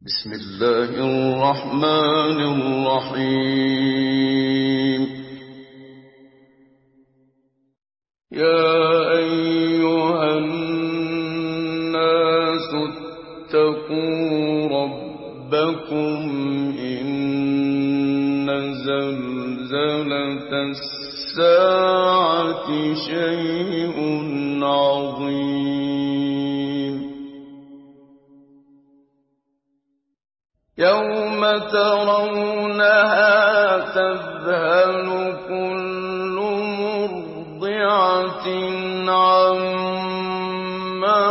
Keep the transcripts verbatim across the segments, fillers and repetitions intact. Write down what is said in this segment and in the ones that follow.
بسم الله الرحمن الرحيم. يا أيها الناس اتقوا ربكم إن زلزلة الساعة شيء عظيم. يوم ترونها تذهل كل مرضعة عما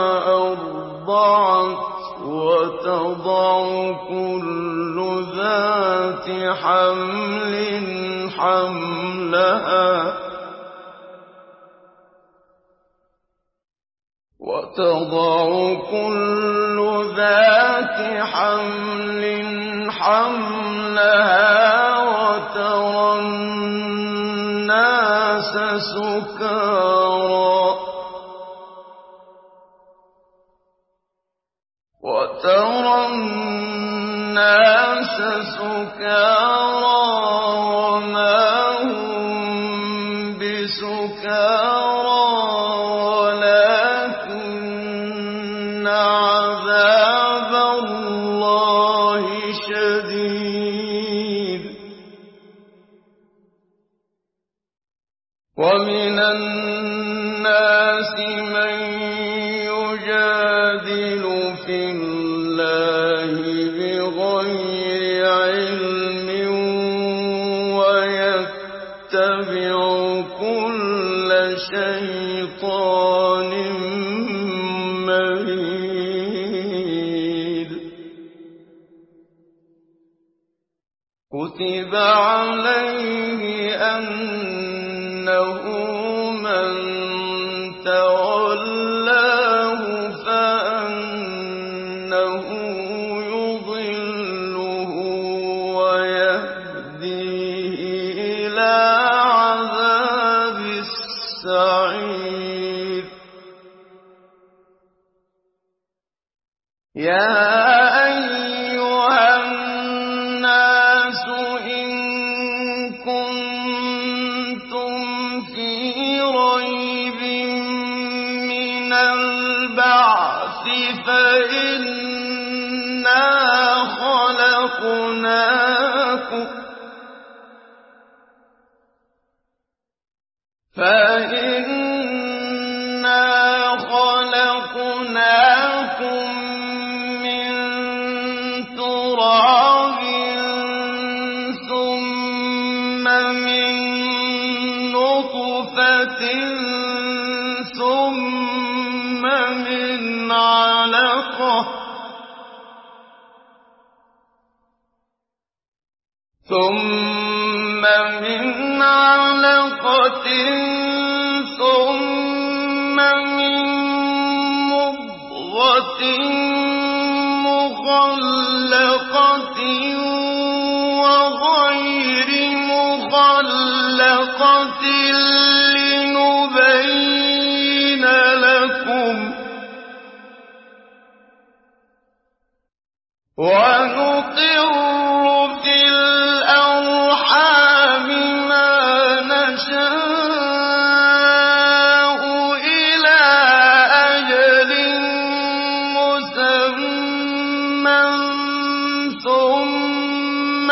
أرضعت وتضع كل ذات حمل حملها وتضع كل ذات حمل حملها وترى الناس سكارى وترى الناس سكارى وما هم بسكارى ولكن عذاب الله شديد. ومن الناس من يجادل في الله بغير علم ويتبع كل شيطان مريد. كتب عليه أنه من تولاه فأنه يضله ويهديه إلى عذاب السعير. يا أيها الناس إن كنتم في ريب من البعث فإنا خلقناكم فإنا خلقناكم من تراب ثم من نطفة ثم من علقة ثم من علقة ثم من مضغة مخلقة وغير مخلقة لنبين لكم ونقر في الأرحام ما نشاء إلى أجل مسمى ثم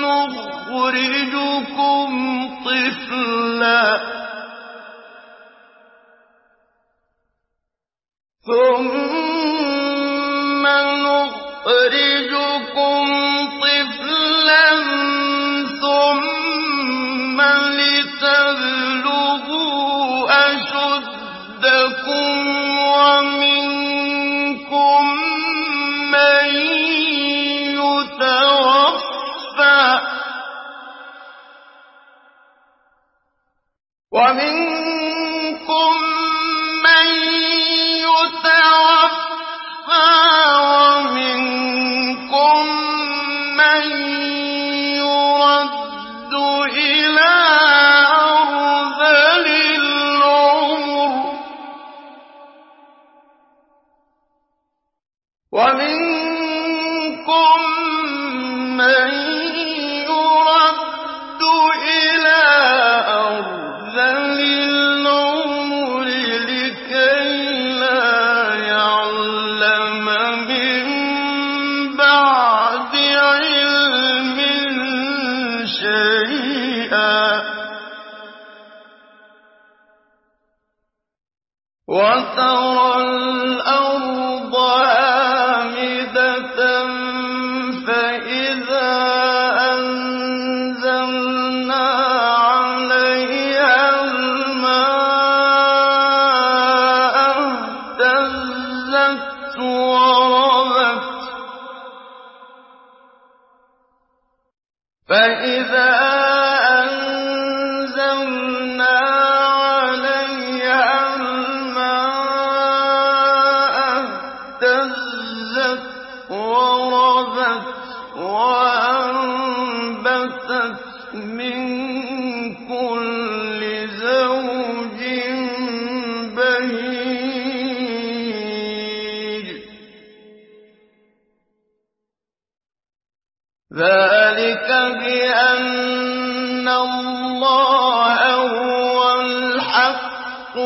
نخرجكم طفلا ثم نخرجكم طفلا ثم لتبلغوا أشدكم ومنكم من يتوفى ومنكم من يتوفى ومنكم وترى الأرض هامدة فإذا أنزلنا عليها الماء اهتزت وربت فإذا أنزلنا عليها الماء اهتزت وربت وأنبتت من كل زوج بهيج ذلك بأن الله هو الحق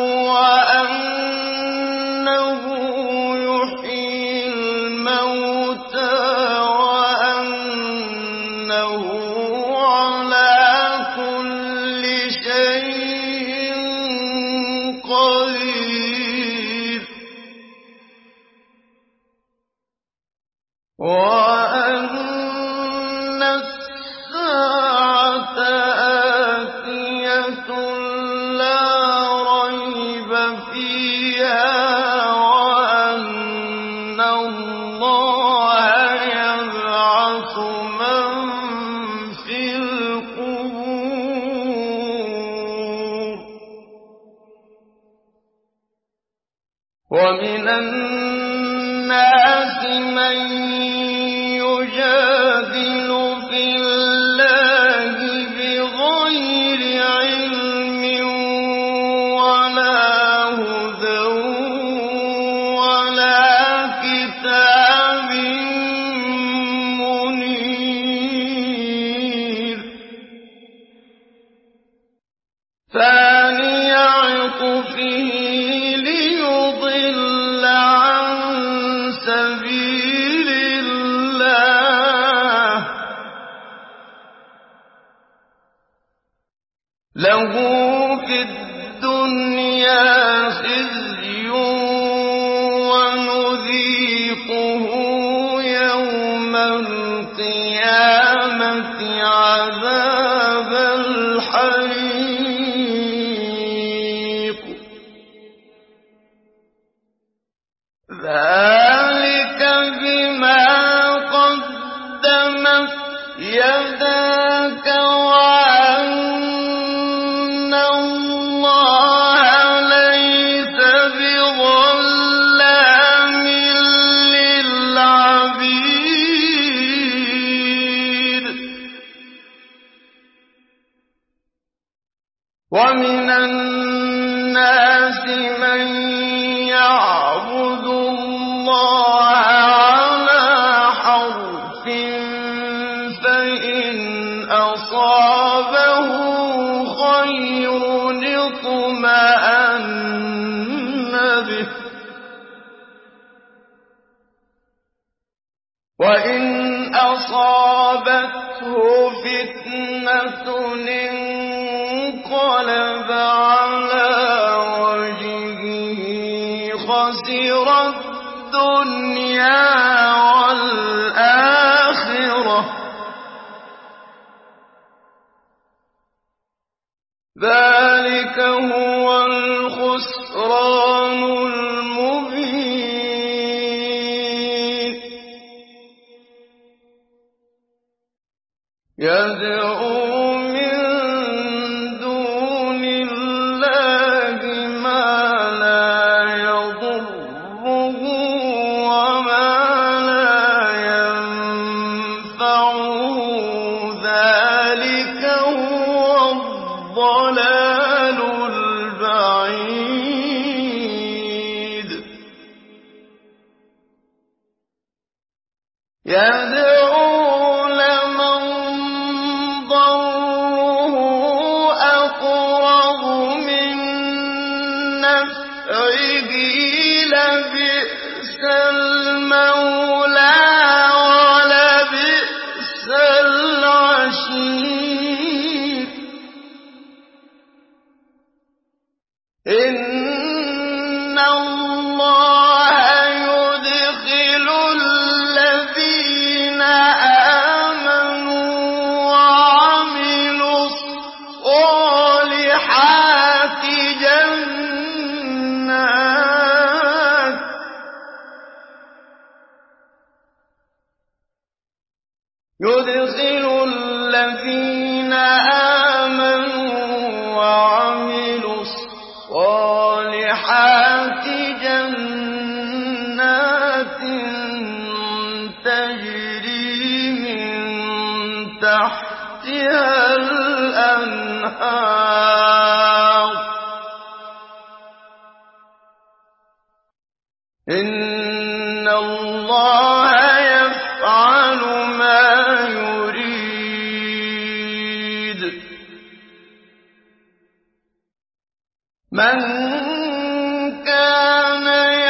وأنه يحيي الموتى وأنه على كل شيء قدير وأن الساعة آتية لا ريب فيها وأن الله يبعث من في القبور ومن الناس من يجادل في الله بغير علم ولا هدى ولا كتاب منير ثاني عطفه ليضل عن سبيل الله له في الدنيا خزي ونذيقه يوم القيامة عذاب الحريق ذلك بما قدمت يداك وأن الله ليس بظلام للعبيد ومن الناس من يعبد الله على حرف فإن أصابه خير اطمأن به وإن أصابته فتنة انقلب على وجهه خسر الدنيا والآخرة ذلك هو الخسران المبين يدعو من دون الله ما لا يضره وما لا ينفعه ذلك هو الضلال البعيد يدعو لمن ضره أقرب من نفعه لبئس المولى ولبئس العشير إن الله يدخل الذين آمنوا وعملوا الصالحات جنات تجري من تحتها الأنهار إن الله يفعل ما يريد من كان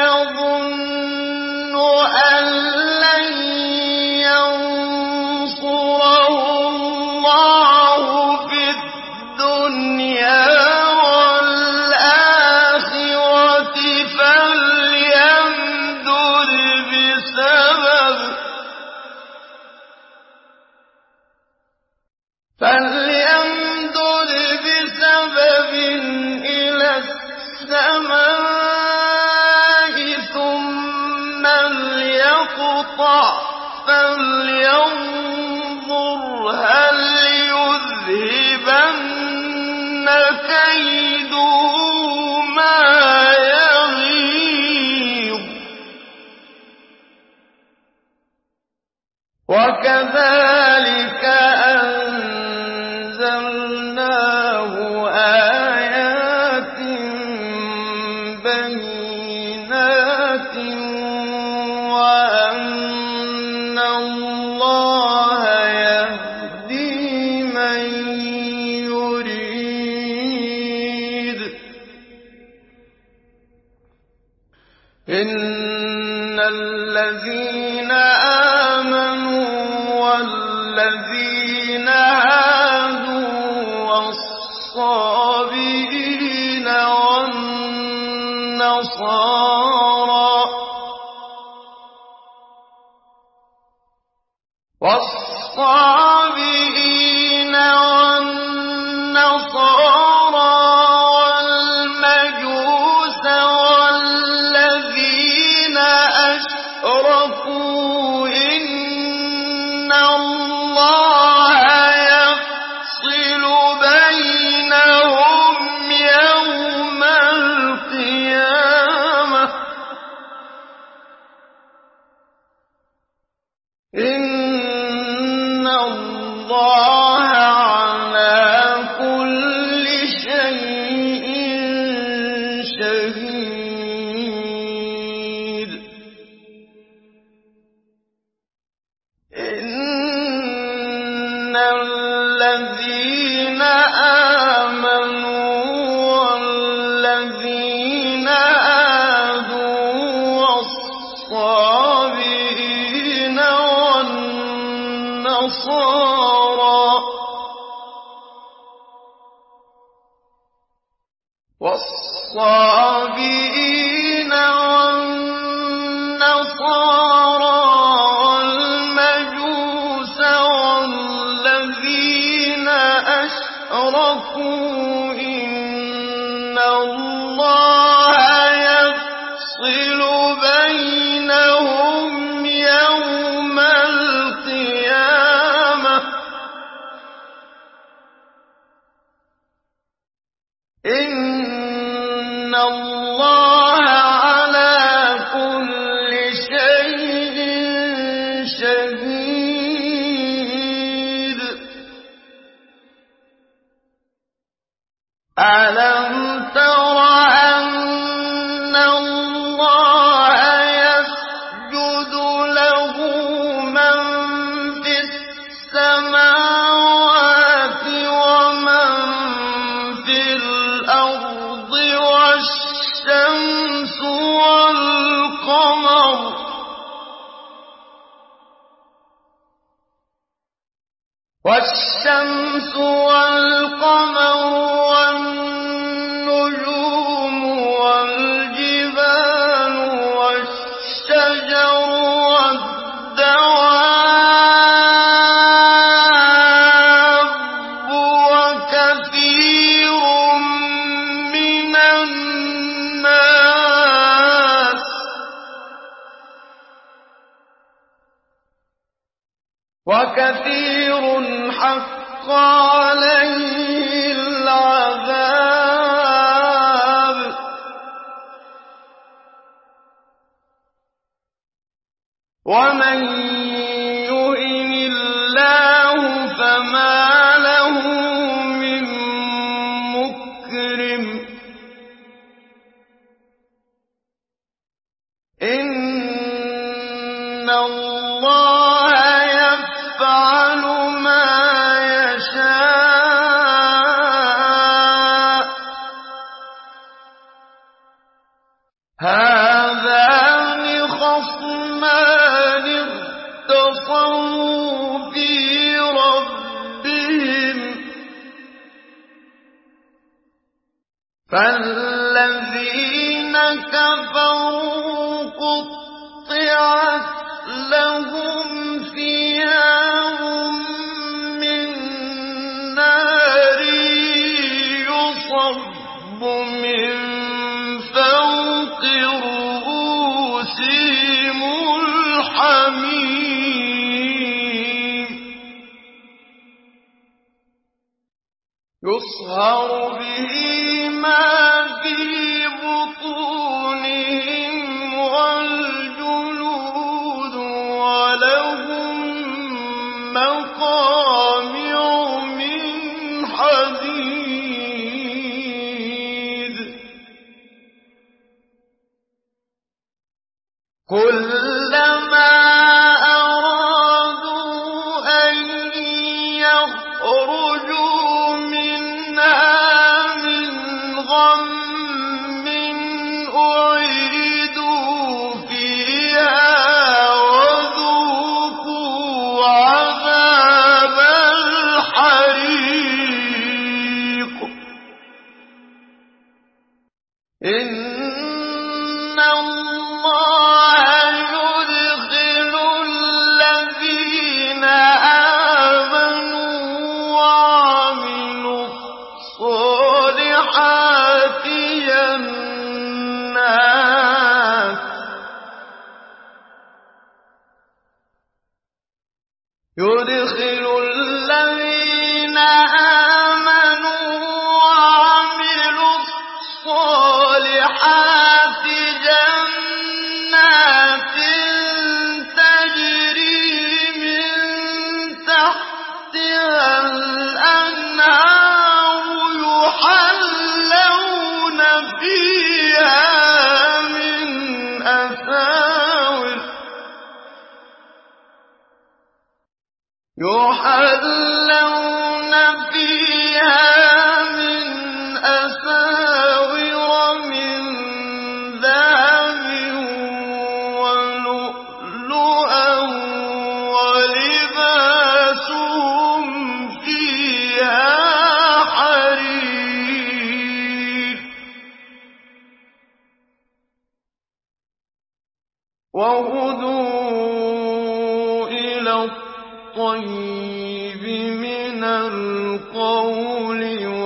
يظن أن لن ينصره الله في الدنيا والآخرة فليمدد بسبب فليمدد بسبب إلى السماء ثم ليقطع فلينظر هل يذهبن كيده ما يغيظ وكذلك أنزلناه آيات بينات وأن الله يهدي من يريد إن الذين آمنوا والذين هادوا والصابئين والنصارى والصابئين والنصارى والمجوس والذين أشركوا إن الله يفصل بينهم يوم القيامة إن الله على كل شيء شهيد إن الذين آمنوا والذين هادوا والصابئين والنصارى والصابئين والنصارى والمجوس والذين أشركوا إن الله يفصل بينهم يوم القيامة إن الله على كل شيء شهيد ألم تر أن الله يسجد له من في السماوات ومن في الأرض والشمس والقمر والشمس والقمر والنجوم والجبال والشجر والدواب وكثير من الناس. وكثير حق عليه العذاب ومن يهن الله فما له من مكرم إن الله يفعل ما يشاء هذان خصمان اختصموا في ربهم فالذين كفروا قطعت لهم ثياب من نار يصب من فوق رؤوسهم الحميم يصهر به ما في بطونهم والجلود ولهم مقامع من حديد كلما أرادوا أن يخرجوا منها من غم أعيدوا فيها وذوقوا عذاب الحريق إن الله يدخل الذين آمنوا وعملوا الصالحات جنات يدخل الذين آمنوا وعملوا الصالحات جنات تجري من تحتها الأنهار يحلون فيها من أساور يحلون فيها من أساور من ذهب ولؤلؤا ولباسهم فيها حرير وهدوا إلى الطيب من القول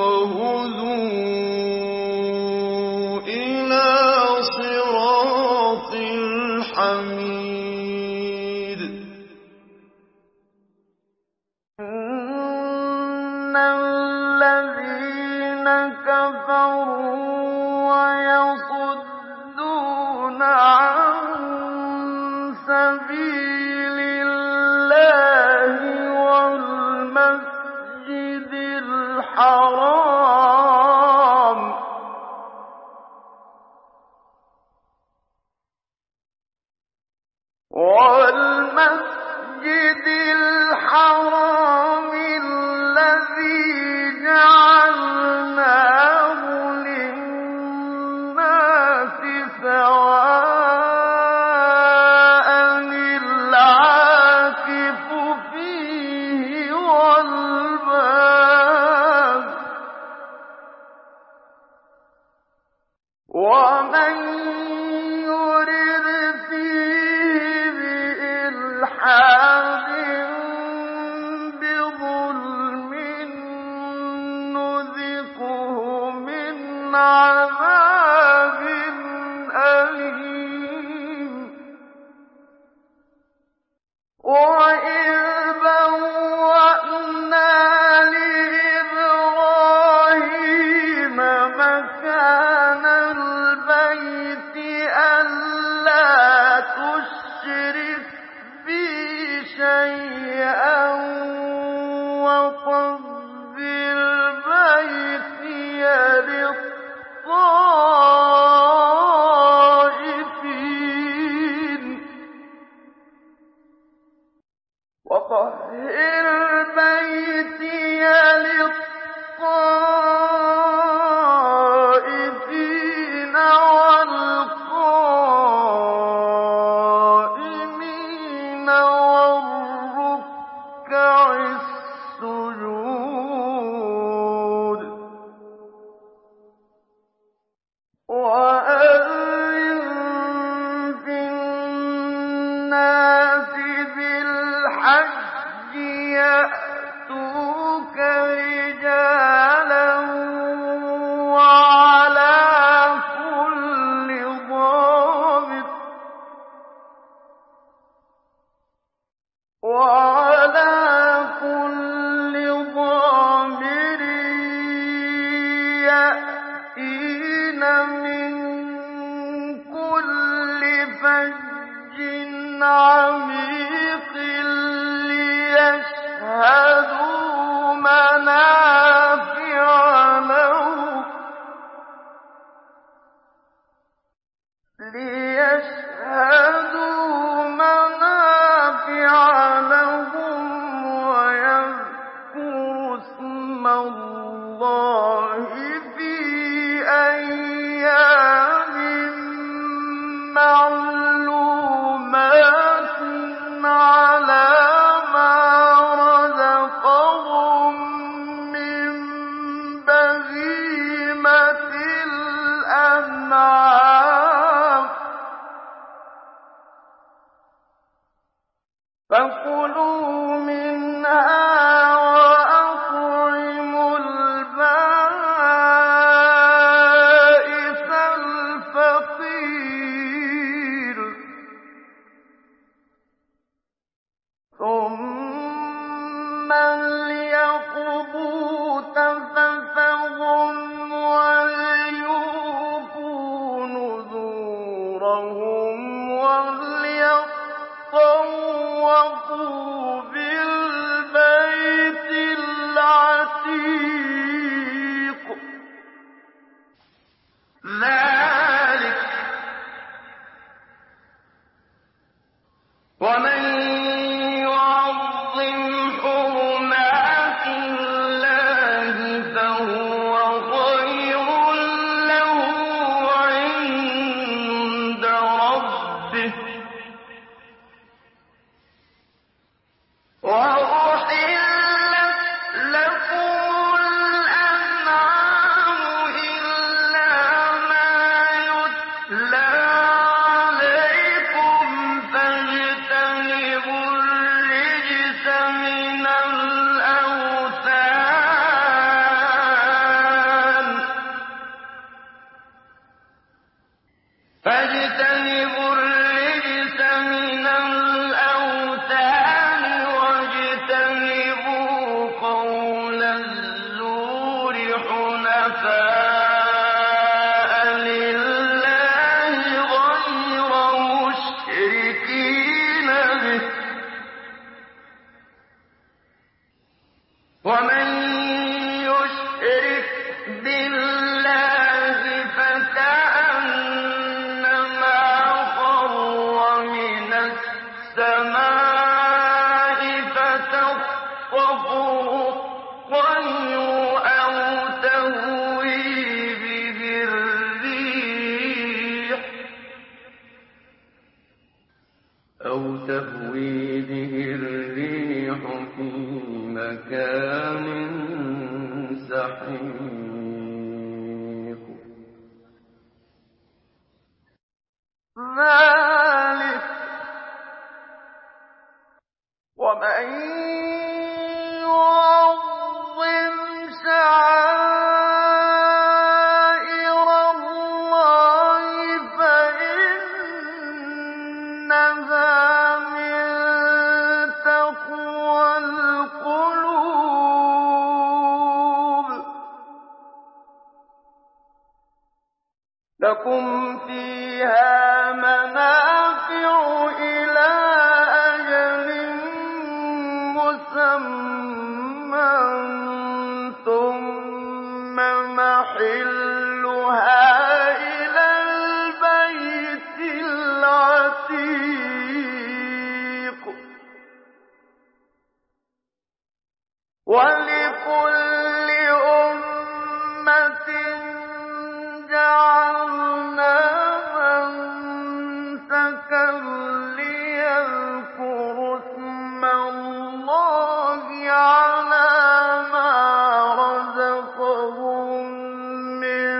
وهدوا إلى صراط الحميد إن الذين كفروا ويصدون عن سبيل الله والمسجد الحرام والمسجد الحرام الذي جعلناه للناس سواء العاكف فيه والباد ومن يرد فيه بإلحاد بظلم نذقه من عذاب أليم وإذ شيئا وطهر بيتي للطائفين وطهر بيتي للطائفين والقائمين والركع السجود وأذن في الناس بالحج يأتوك رجالا وعلى كل ضامر وعلى كل ضامر يأتين من كل فج عميق ليشهدوا منافع لهم ليشهدوا منافع لهم ويذكروا اسم الله في أيام معلومات على ما رزقهم من بهيمة الأنعام فكلوا منها وأطعموا البائس الفقير ثم ليقضوا تفثهم وليوفوا نذورهم وليطوفوا بالبيت العتيق ذلك ومن يعظم حرمات الله فهو خير له عند ربه وأحلت لكم الأنعام إلا ما يتلى عليكم فاجتنبوا الرجس من الأوثان فاجتنبوا الرجس من الأوثان واجتنبوا قول الزور حنفاء لله غير مشركين به ومن يشرك بالله فكأنما خر من السماء فتخطفه الطير أو تهوي به الريح أو تهوي به الريح في مكان سحيق ذلك ومن يعظم شعائر الله فإنها من تقوى القلوب لكم فيها منافع إلى أجل أنتم محلها إلى البيت العتيق ولكل أمة جعلنا منسكا ليذكروا اسم الله على ما رزقهم من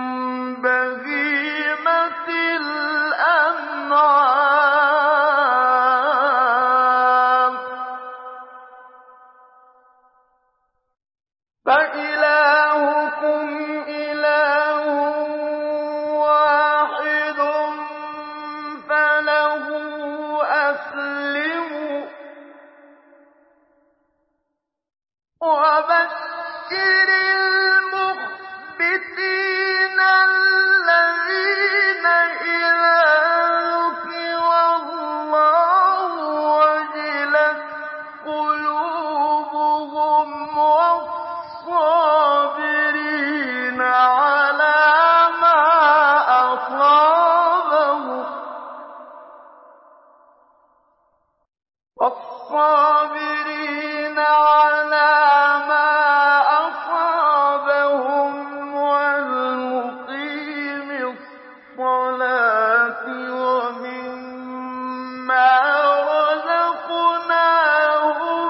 بهيمة الأنعام فإلهكم إله واحد فله أسلموا وبشر المخبتين الذين إذا ذكر الله وجلت قلوبهم والصابرين على ما أصابهم والصابرين على ما أصابهم والمقيم الصلاة ومما رزقناهم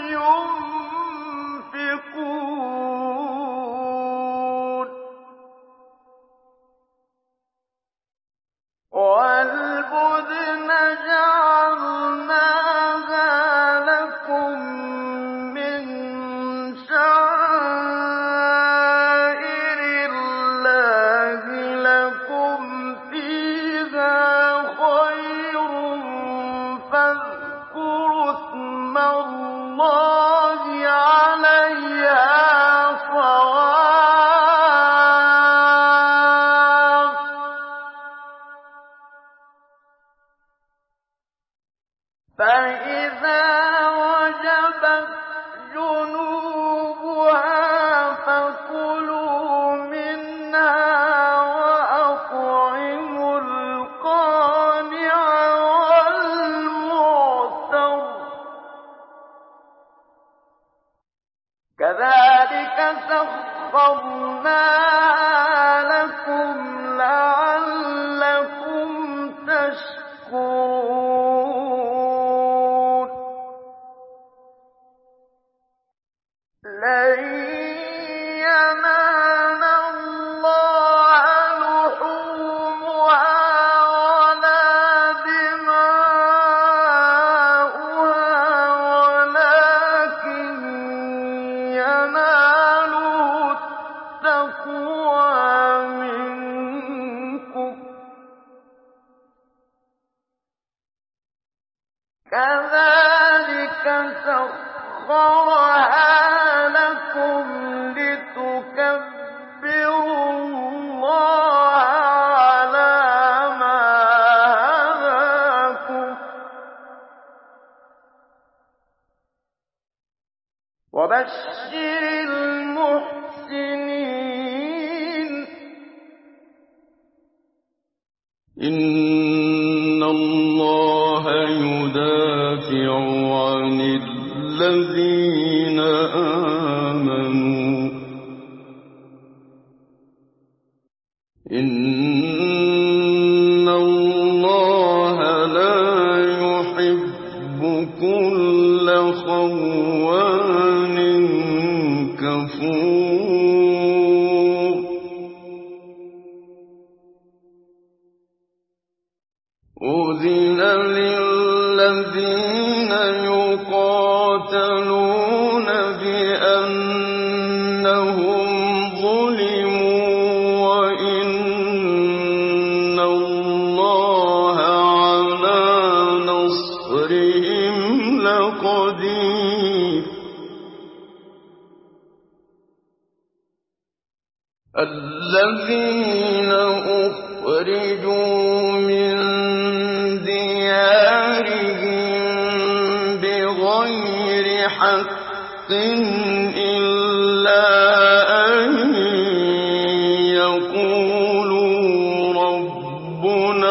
ينفقون والبدن جعلناها لكم من شعائر الله لكم فيها خير فاذكروا اسم الله عليها صواف فإذا وجبت جنوبها فكلوا منها وأطعموا القانع والمعتر كذلك سخرناها لكم لعلكم تشكرون لن ينال الله لحومها ولا دماؤها ولكن يناله التقوى منكم كذلك سخرها لكم لتكبروا الله على ما هداكم وبشر المحسنين إن الله يدافع عن الذين آمنوا إن الله لا يحب كل خوان كفور أذن للذين يقاتلون بأنهم ظلموا وإن الله على نصرهم لقدير الذين أخرجوا من ديارهم بغير بِغَيْرِ حَقٍّ إِلَّا أَن يَقُولُوا رَبُّنَا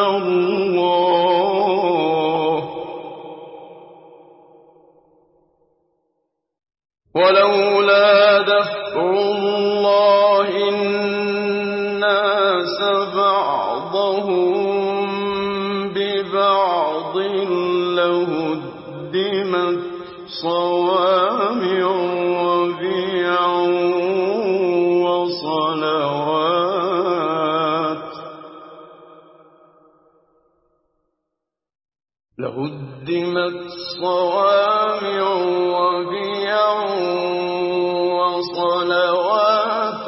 اللَّهُ ۗ وَلَوْلَا دَفْعُ اللَّهِ النَّاسَ بَعْضَهُم بِبَعْضٍ لَّهُدِّمَتْ صَوَامِعُ وَبِيَعٌ وَصَلَوَاتٌ لَهُدِّمَتْ صَوَامِعُ وَبِيَعٌ وَصَلَوَاتٌ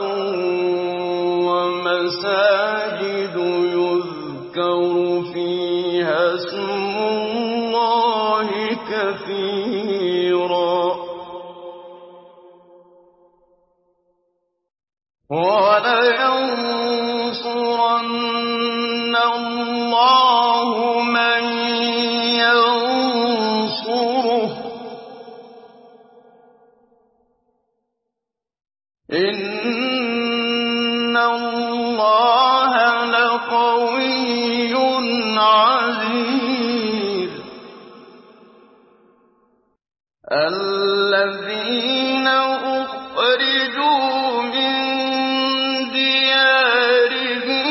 وَمَسَاجِدُ يُذْكَرُ فِيهَا اسْمُ اللَّهِ كَثِيرًا ۗ وَلَيَنصُرَنَّ اللَّهُ مَن يَنصُرُهُ ۗ إِنَّ اللَّهَ لَقَوِيٌّ عَزِيزٌ. الَّذِينَ أُخْرِجُوا مِن دِيَارِهِم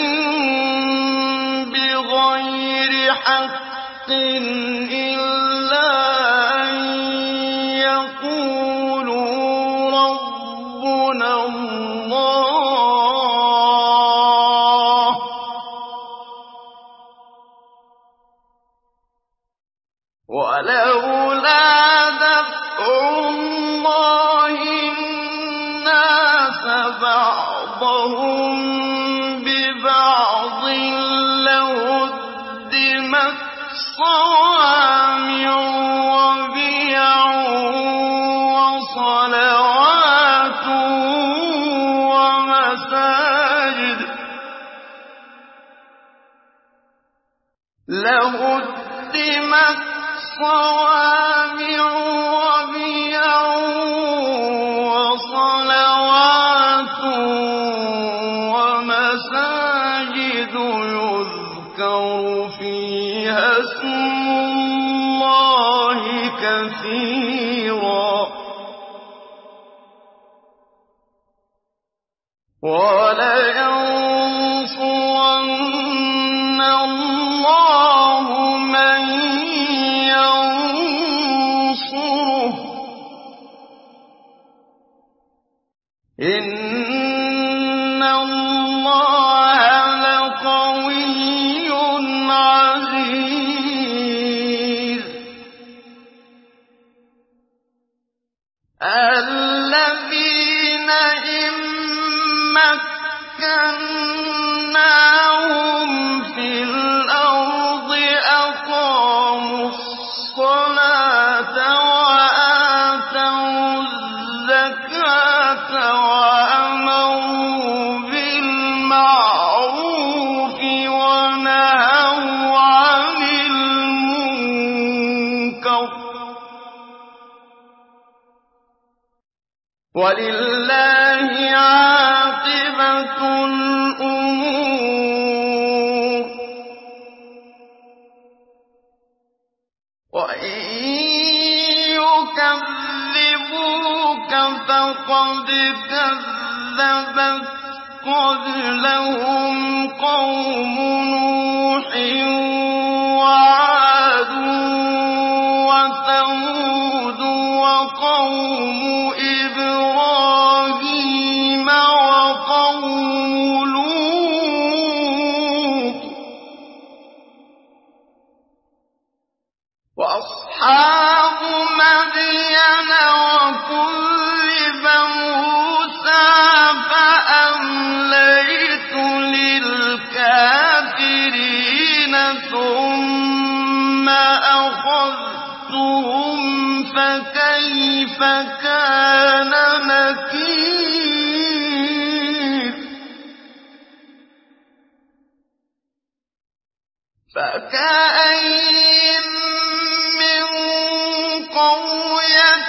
بِغَيْرِ حَقٍّ إِلَّا أَن يَقُولُوا رَبُّنَا اللَّهُ ۗ وَلَوْلَا دَفْعُ اللَّهِ النَّاسَ بَعْضَهُم بِبَعْضٍ لَّهُدِّمَتْ صَوَامِعُ وَبِيَعٌ وَصَلَوَاتٌ وَمَسَاجِدُ لَهُدِّمَتْ صَوَامِعُ وَبِيَعٌ وَصَلَوَاتٌ وَمَسَاجِدُ يُذْكَرُ فِيهَا اسْمُ اللَّهِ كَثِيرًا ۗ وَلَيَنصُرَنَّ اللَّهُ مَن يَنصُرُهُ ۗ إِنَّ اللَّهَ لَقَوِيٌّ عَزِيزٌ. الَّذِينَ إِن مَّكَّنَّاهُمْ فِي الْأَرْضِ أَقَامُوا الصَّلَاةَ وَآتَوُا الزَّكَاةَ وَأَمَرُوا بِالْمَعْرُوفِ وَنَهَوْا عَنِ الْمُنكَرِ ۗ وَلِلَّهِ عَاقِبَةُ الْأُمُورِ. وَإِن يُكَذِّبُوكَ فَقَدْ كَذَّبَتْ قَبْلَهُمْ قَوْمُ نُوحٍ وَعَادٌ وَثَمُودُ وَقَوْمُ إِبْرَاهِيمَ وَقَوْمُ لُوطٍ وَأَصْحَابُ مَدْيَنَ وَكُذِّبَ مُوسَىٰ فَأَمْلَيْتُ لِلْكَافِرِينَ ثُمَّ أَخَذْتُهُمْ فَكَيْفَ كَانَ نَكِيرِ. فَكَأَيِّن مِّن قَرْيَةٍ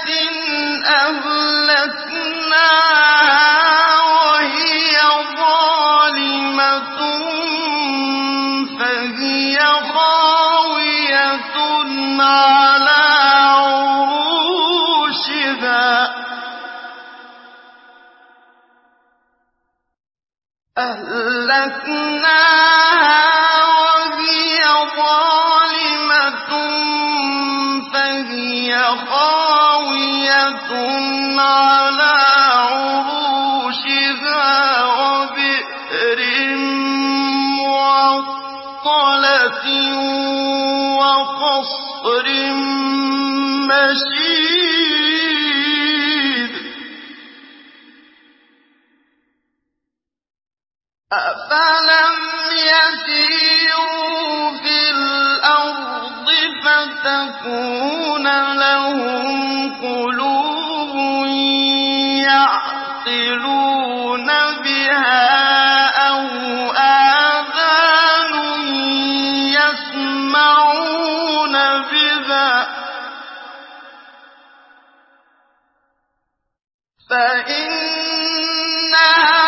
أهلكناها وهي ظالمة فهي خاوية على عروشها وبئر معطلة وقصر مشيد أفلم يسيروا في الأرض فتكون لهم قلوب يعقلون بها أو آذان يسمعون بها فإنها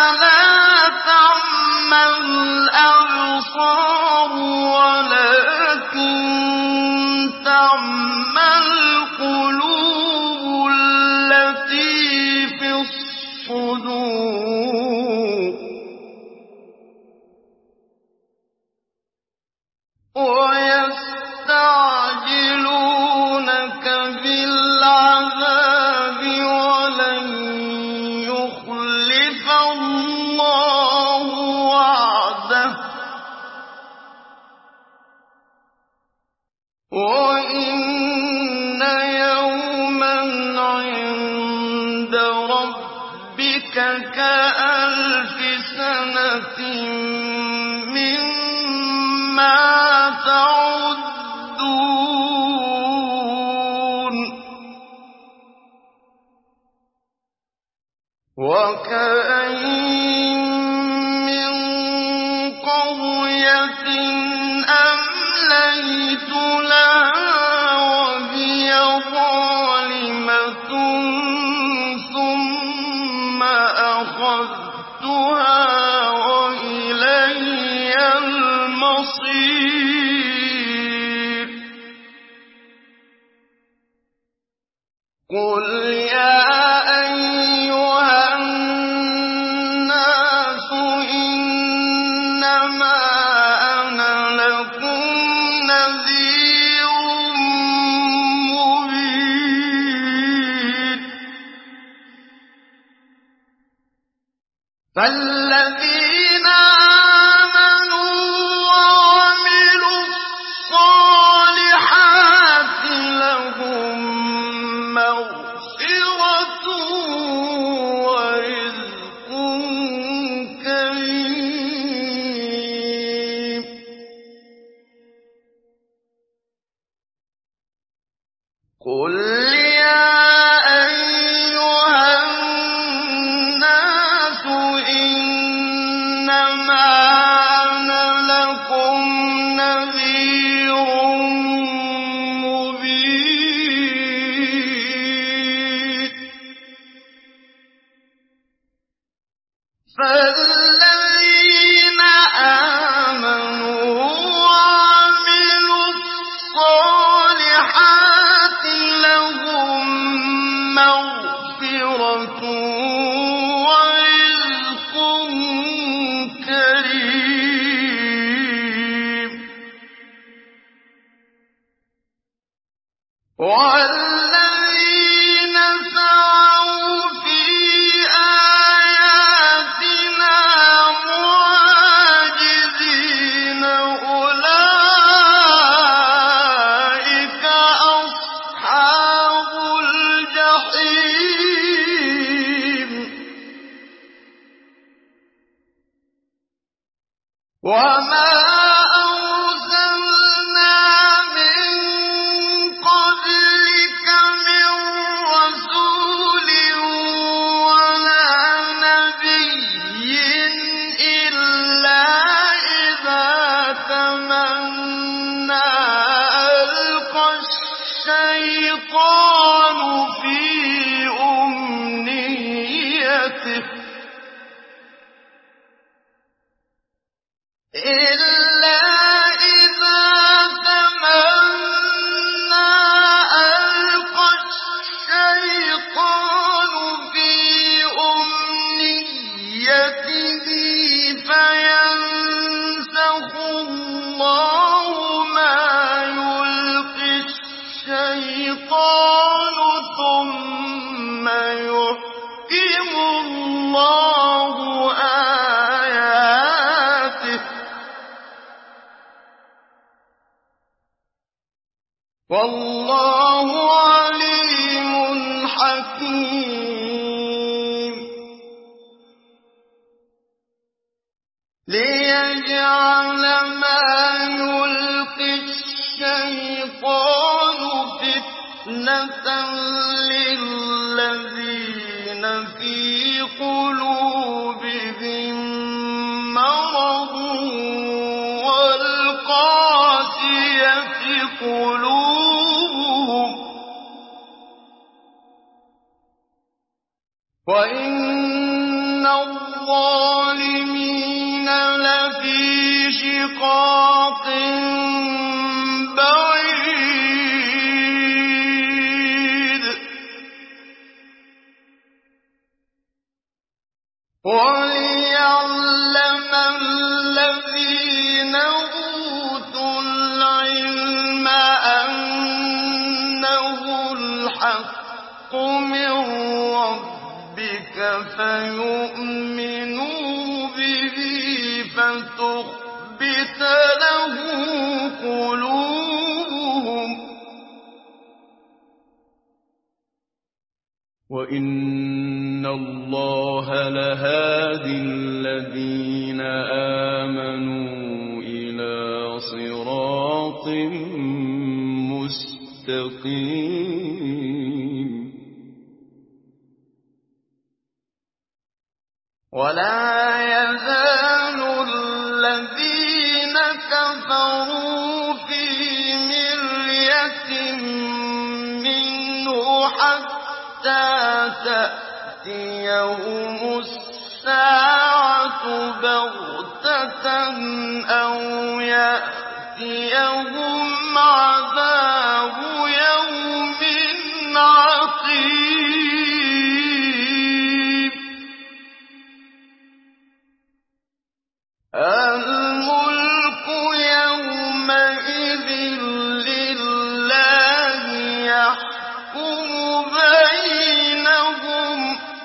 الأبصار ولكن تعمى القلوب التي في الصدور ويستعجلونك بالعذاب ولن يخلف الله وعده وإن يوما عند ربك كألف سنة مما تعدون وكأين من قرية أمليت لها وهي ظالمة ثم أخذتها وإلي المصير قل يا أيها الناس إنما أنا لكم نذير مبين فالذين آمنوا وعملوا الصالحات لهم مغفرة ورزق كريم قل يا أيها الناس إنما أنا لكم نذير مبين فالذين آمنوا وعملوا الصالحات لهم مغفرة ورزق كريم والذين سعوا في آياتنا معاجزين أولئك أصحاب الجحيم وما أرسلنا من قبلك من رسول ولا نبي إلا إذا تمنى ألقى الشيطان في أمنيته على ما يلقي الشيطان فتنة للذين في قلوبهم مرض والقاسية قلوبهم وإن الظالمين لفي شقاق بعيد وليعلم الذين أوتوا العلم أنه الحق من ربك فيؤمنوا به فتخبت له قلوبهم وإن الله لهادي الذين آمنوا إلى صراط مستقيم ولا يزال الذين كفروا في مرية منه حتى تأتيهم الساعة بغتة أو يأتيهم عذاب يوم عقيم الملك يومئذ لله يحكم بينهم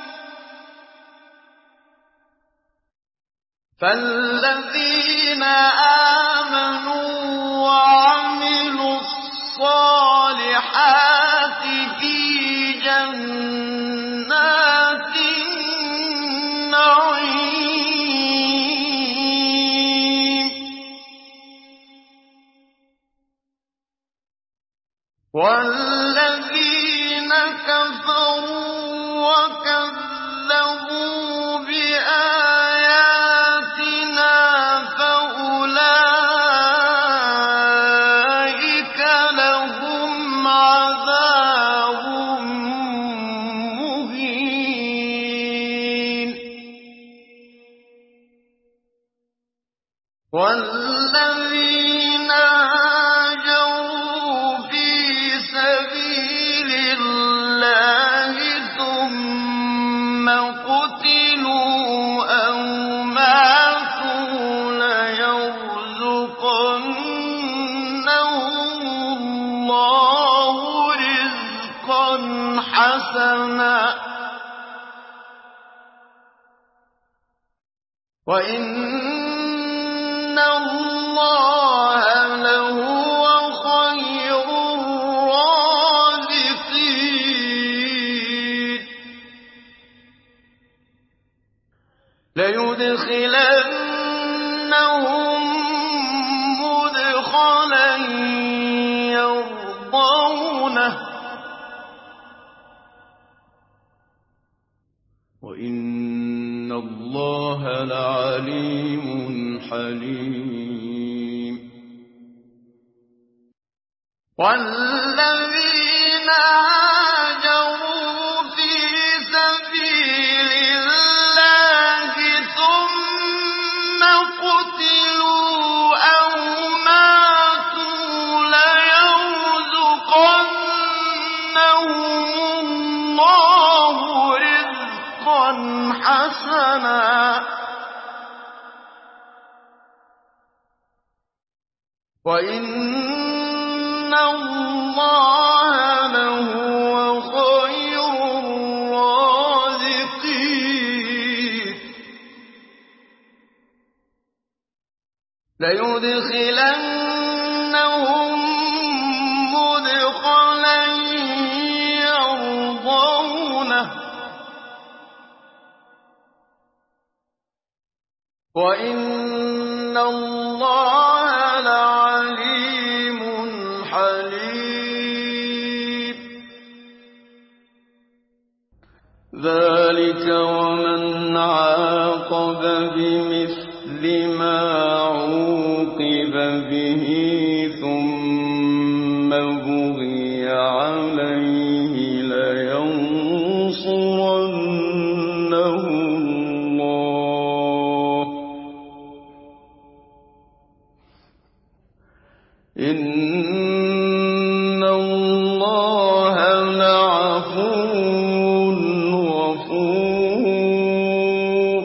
فالذين آمنوا وعملوا الصالحات في جنات النعيم والذين كفروا وكذبوا بآياتنا فأولئك لهم عذاب مهين والذين هاجروا في سبيل الله ثم قتلوا أو ماتوا ليرزقنهم الله رزقا حسنا وإن الله لهو خير الرازقين ليدخلنهم مدخلا يرضونه وإن الله لعليم حليم والذين هاجروا في سبيل الله ثم قتلوا أو ماتوا ليرزقنهم الله رزقا حسنا وإن الله لهو خير الرازقين ليدخلنهم مدخلا يرضونه وإن اللَّهَ لَعَلِيمٌ حَلِيمٌ ذَلِكَ وَمَنْ عَاقَبَ بِمِثْلِ مَا عُوقِبَ بِهِ ثُمَّ بُغِيَ عَلَيْهِ لَيَنصُرَنَّهُ اللَّهُ ۗ إِنَّ اللَّهَ لَعَفُوٌّ غَفُورٌ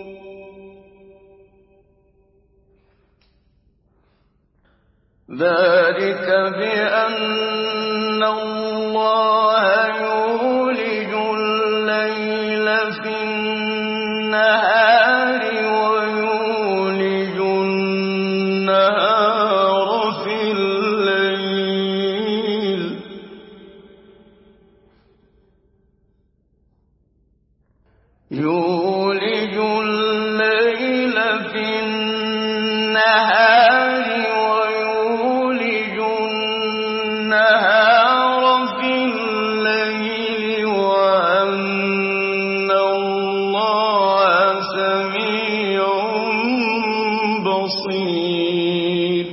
ذَلِكَ بِأَنَّ اللَّهَ يُولِجُ اللَّيْلَ فِي النَّهَارِ وَيُولِجُ النَّهَارَ فِي اللَّيْلِ ۚ يُولِجُ اللَّيْلَ فِي النَّهَارِ وَيُولِجُ النَّهَارَ فِي اللَّيْلِ وَأَنَّ اللَّهَ سَمِيعٌ بَصِيرٌ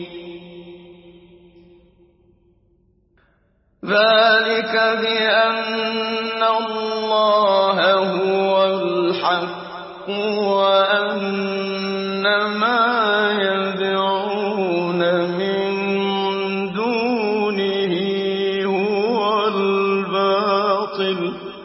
ذَلِكَ بِأَنَّ اللَّهَ هُوَ الْحَقُّ وَأَنَّ مَا يَدْعُونَ مِن دُونِهِ هُوَ الْبَاطِلُ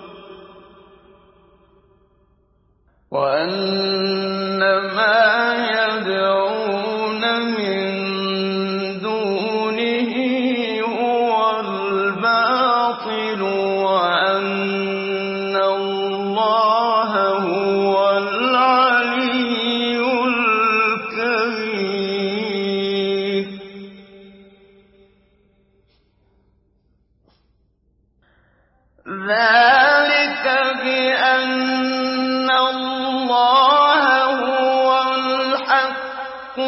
وَأَنَّ مَا يَدْعُونَ مِن دُونِهِ هُوَ الْبَاطِلُ وَأَنَّ اللَّهَ هُوَ الْعَلِيُّ الْكَبِيرُ ذَلِكَ بِأَنَّ اللَّهَ هُوَ الْحَقُّ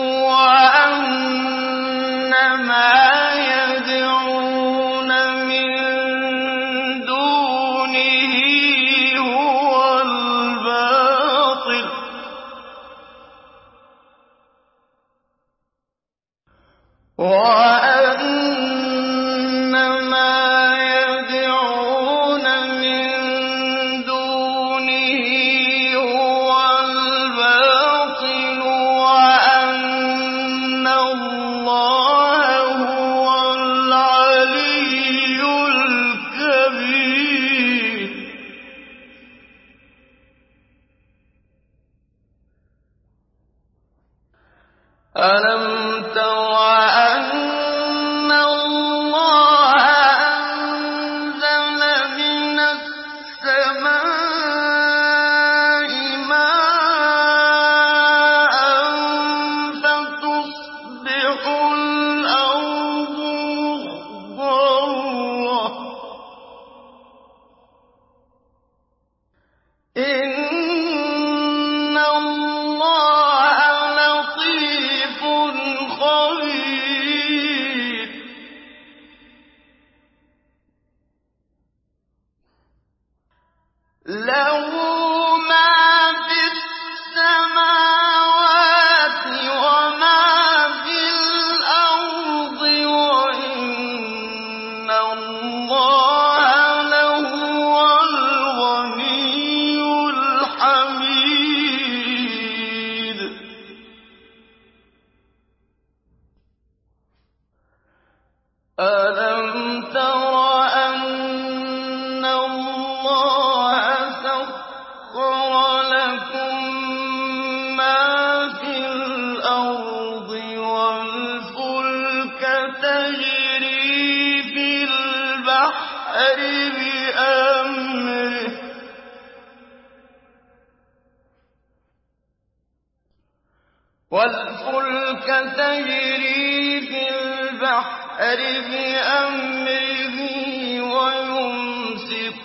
وَأَنَّ مَا يَدْعُونَ مِن دُونِهِ هُوَ الْبَاطِلُ وَأَنَّ مَا يَدْعُونَ مِن دُونِهِ هُوَ الْبَاطِلُ وَأَنَّ اللَّهَ هُوَ الْعَلِيُّ الْكَبِيرُ أَلَمْ تَرَ أَنَّ اللَّهَ أَنزَلَ مِنَ السَّمَاءِ مَاءً فَتُصْبِحُ الْأَرْضُ مُخْضَرَّةً ۗ إِنَّ اللَّهَ لَطِيفٌ خَبِيرٌ لَّهُ مَا فِي السَّمَاوَاتِ وَمَا فِي الْأَرْضِ وَإِنَّ اللَّهَ لَهُوَ الْغَنِيُّ الْحَمِيدُ أَلَمْ تَرَ أَنَّ اللَّهَ سَخَّرَ لَكُم مَّا فِي الْأَرْضِ وَالْفُلْكَ تَجْرِي فِي الْبَحْرِ بِأَمْرِهِ وَالْفُلْكَ تَجْرِي فِي الْبَحْرِ بِأَمْرِهِ وَيُمْسِكُ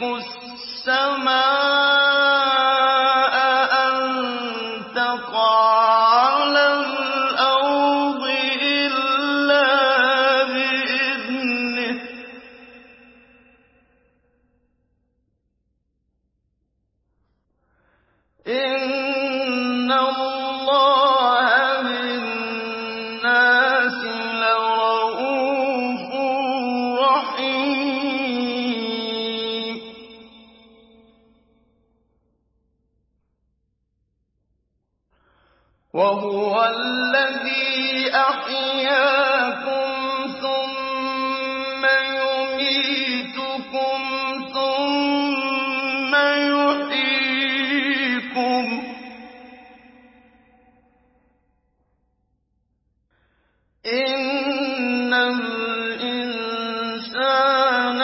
السَّمَاءَ أَن تَقَعَ عَلَى الْأَرْضِ وهو الذي أحياكم ثم يميتكم ثم يحييكم إن الإنسان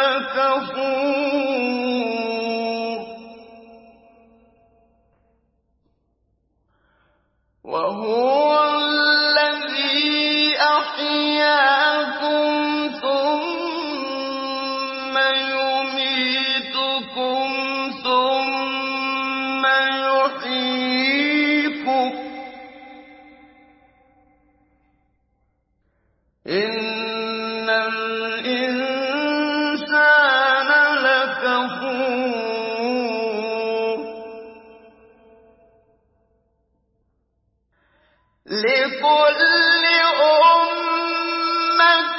لكفور وهو الذي أحياكم ثم يميتكم ثم يحييكم إن الإنسان لكفور لكل أمة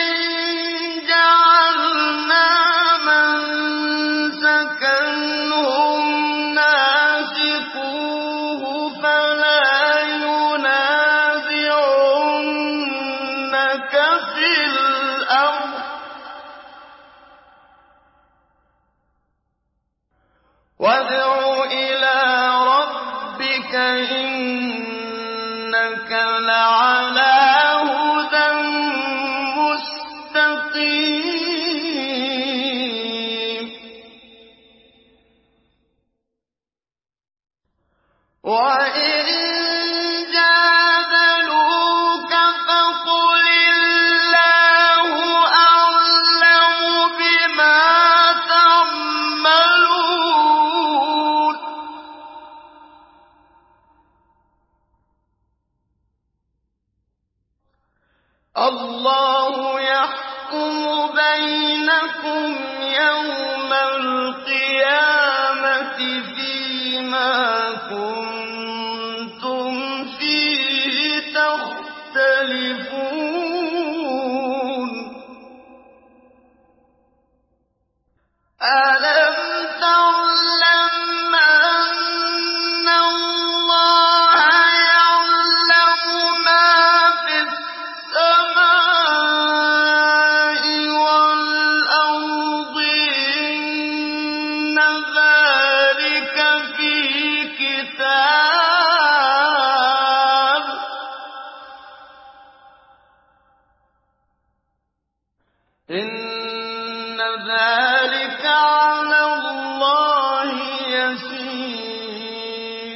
جعلنا منسكا هم ناسكوه فلا ينازعنك في الأمر وادع إلى ربك إنك لعلى هدى مستقيم وإن جادلوك فقل الله أعلم بما تعملون الله يحكم بينكم يوم القيامة فيما كنتم فيه تختلفون ألم تعلم أن الله يعلم ما في السماء والأرض إن ذلك في كتاب إن ذلك على الله يسير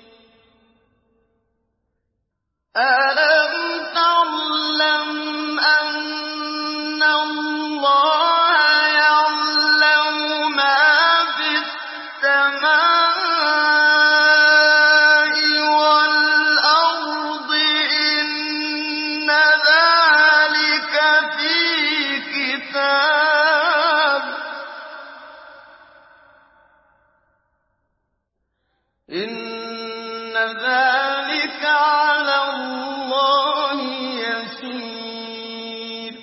ألم تعلم أن الله يعلم ما في السماء والأرض إن ذلك في كتاب إن ذلك على الله يسير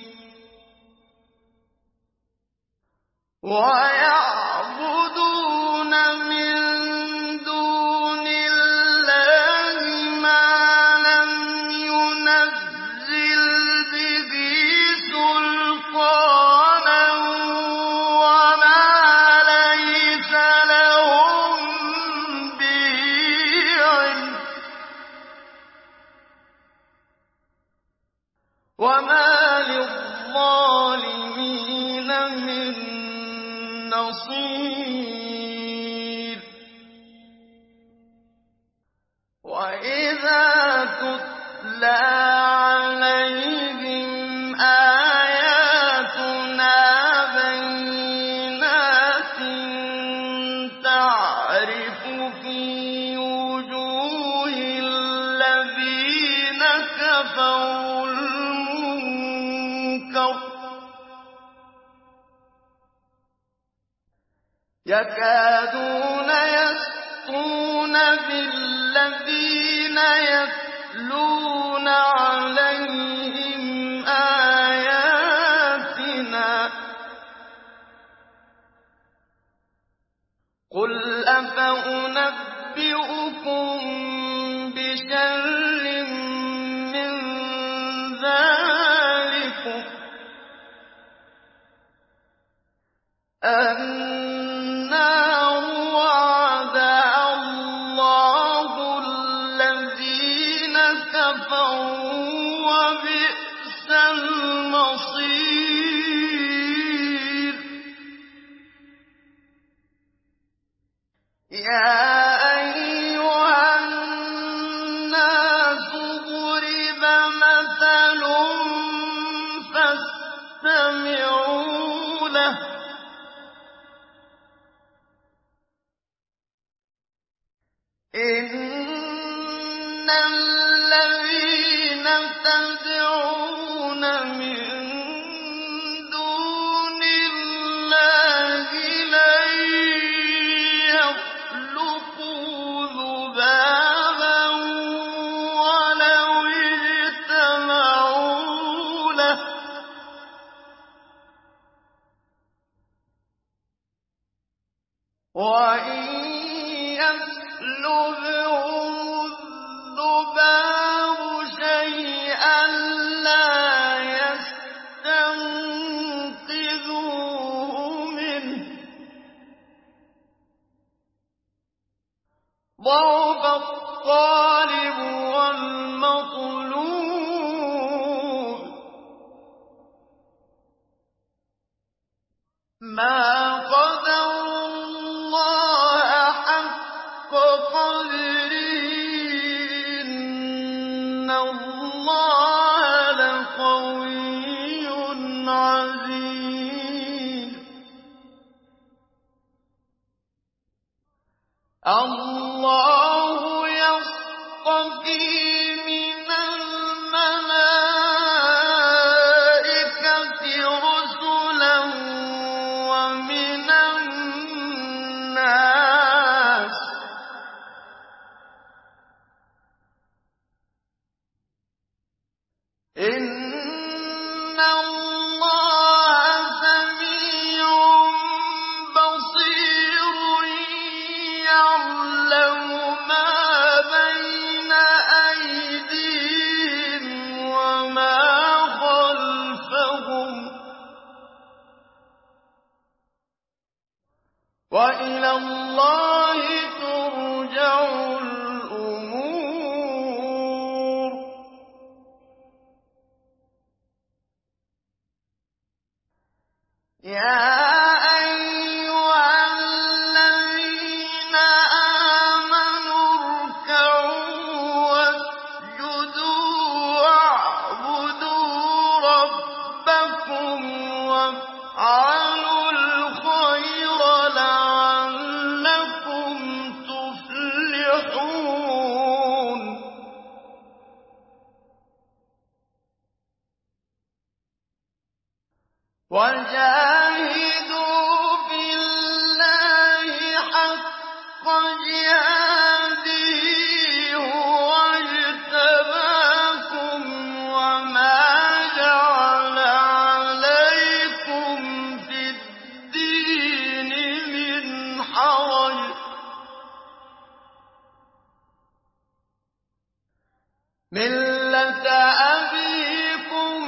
ويعبدون من دون الله ما لم ينزل به سلطانا وما ليس لهم به علم وما للظالمين من نصير وإذا تتلى عليهم آياتنا بينات تعرف في وجوه الذين كفروا المنكر يكادون يسطون بالذين يتلون عليهم آياتنا قل أفأنبئكم بشر بِشَرٍّ مِّن ذَٰلِكُمْ النَّارُ وَعَدَهَا اللَّهُ الَّذِينَ كَفَرُوا ۖ وَبِئْسَ الْمَصِيرُ يَا أَيُّهَا النَّاسُ ضُرِبَ مَثَلٌ فَاسْتَمِعُوا لَهُ ۚ إِنَّ الَّذِينَ تَدْعُونَ مِن دُونِ اللَّهِ لَن يَخْلُقُوا ذُبَابًا وَلَوِ اجْتَمَعُوا لَهُ ۖ وَإِن يَسْلُبْهُمُ الذُّبَابُ شَيْئًا لَّا يَسْتَنقِذُوهُ مِنْهُ ۚ ضَعُفَ الطَّالِبُ وَالْمَطْلُوبُ مَا قَدَرُوا اللَّهَ حَقَّ قَدْرِهِ ۗ إِنَّ اللَّهَ لَقَوِيٌّ عَزِيزٌ اللَّهُ يَصْطَفِي مِنَ الْمَلَائِكَةِ رُسُلًا وَمِنَ النَّاسِ ۚ إِنَّ اللَّهَ سَمِيعٌ بَصِيرٌ يَعْلَمُ مَا بَيْنَ أَيْدِيهِمْ وَمَا خَلْفَهُمْ ۗ وَإِلَى اللَّهِ تُرْجَعُ الْأُمُورُ يَا أَيُّهَا الَّذِينَ آمَنُوا ارْكَعُوا وَاسْجُدُوا وَاعْبُدُوا رَبَّكُمْ وَافْعَلُوا الْخَيْرَ لَعَلَّكُمْ تُفْلِحُونَ وَجَاهِدُوا فِي اللَّهِ حَقَّ جِهَادِهِ ۖ هُوَ اجْتَبَاكُمْ وَمَا جَعَلَ عَلَيْكُمْ فِي الدِّينِ مِنْ حَرَجٍ ۚ مِّلَّةَ أَبِيكُمْ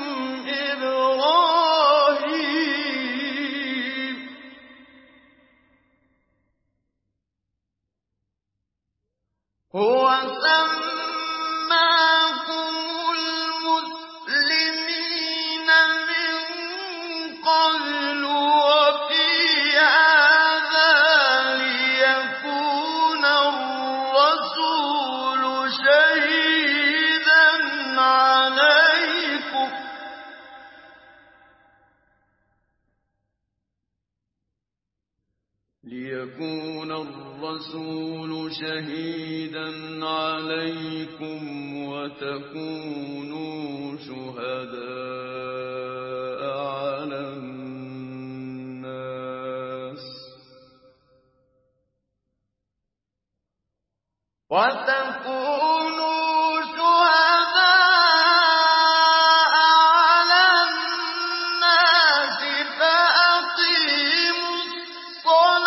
إِبْرَاهِيمَ هُوَ سَمَّاكُمُ الْمُسْلِمِينَ مِن قَبْلُ وَفِي هَٰذَا لِيَكُونَ الرَّسُولُ شَهِيدًا عَلَيْكُمْ ۚ لِيَكُونَ الرَّسُولُ شَهِيدًا عَلَيْكُمْ وَتَكُونُوا شُهَدَاءَ عَلَى النَّاسِ وَتَكُونُوا شُهَدَاءَ عَلَى النَّاسِ فَأَقِيمُوا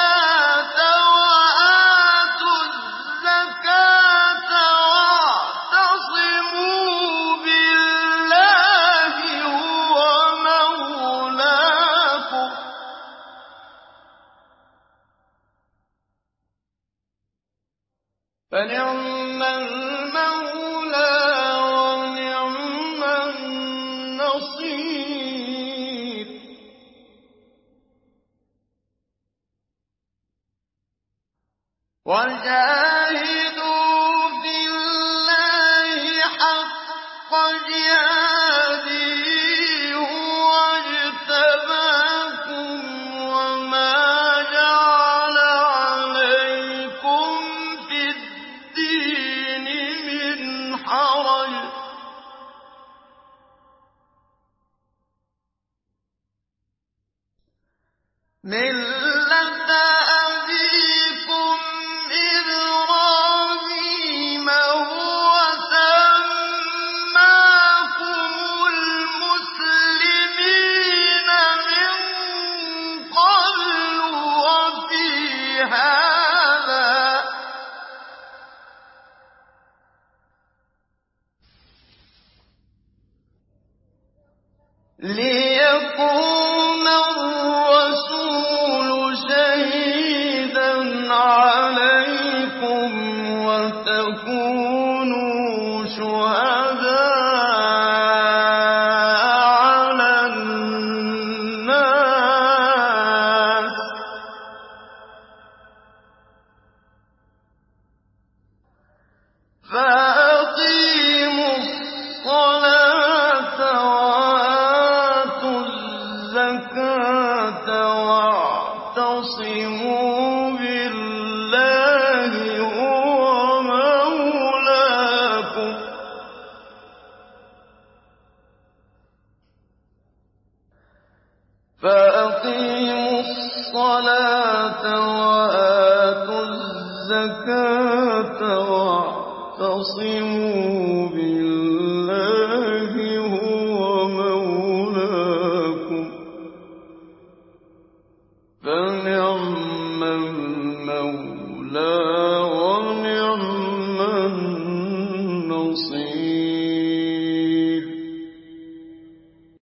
الصَّلَاةَ وَآتُوا الزَّكَاةَ فنعم المولى ونعم النصير. وجاهدوا في الله حق جهاده هو اجتباكم وما جعل عليكم في الدين من حرج ملة أبيكم إبراهيم هو سماكم المسلمين من قبل وفي هذا ليكون الرسول شهيدا عليكم وتكونوا شهداء على الناس فأقيموا الصلاة وآتوا الزكاة واعتصموا بالله هو مولاكم فأقيموا الصلاة وآتوا الزكاة واعتصموا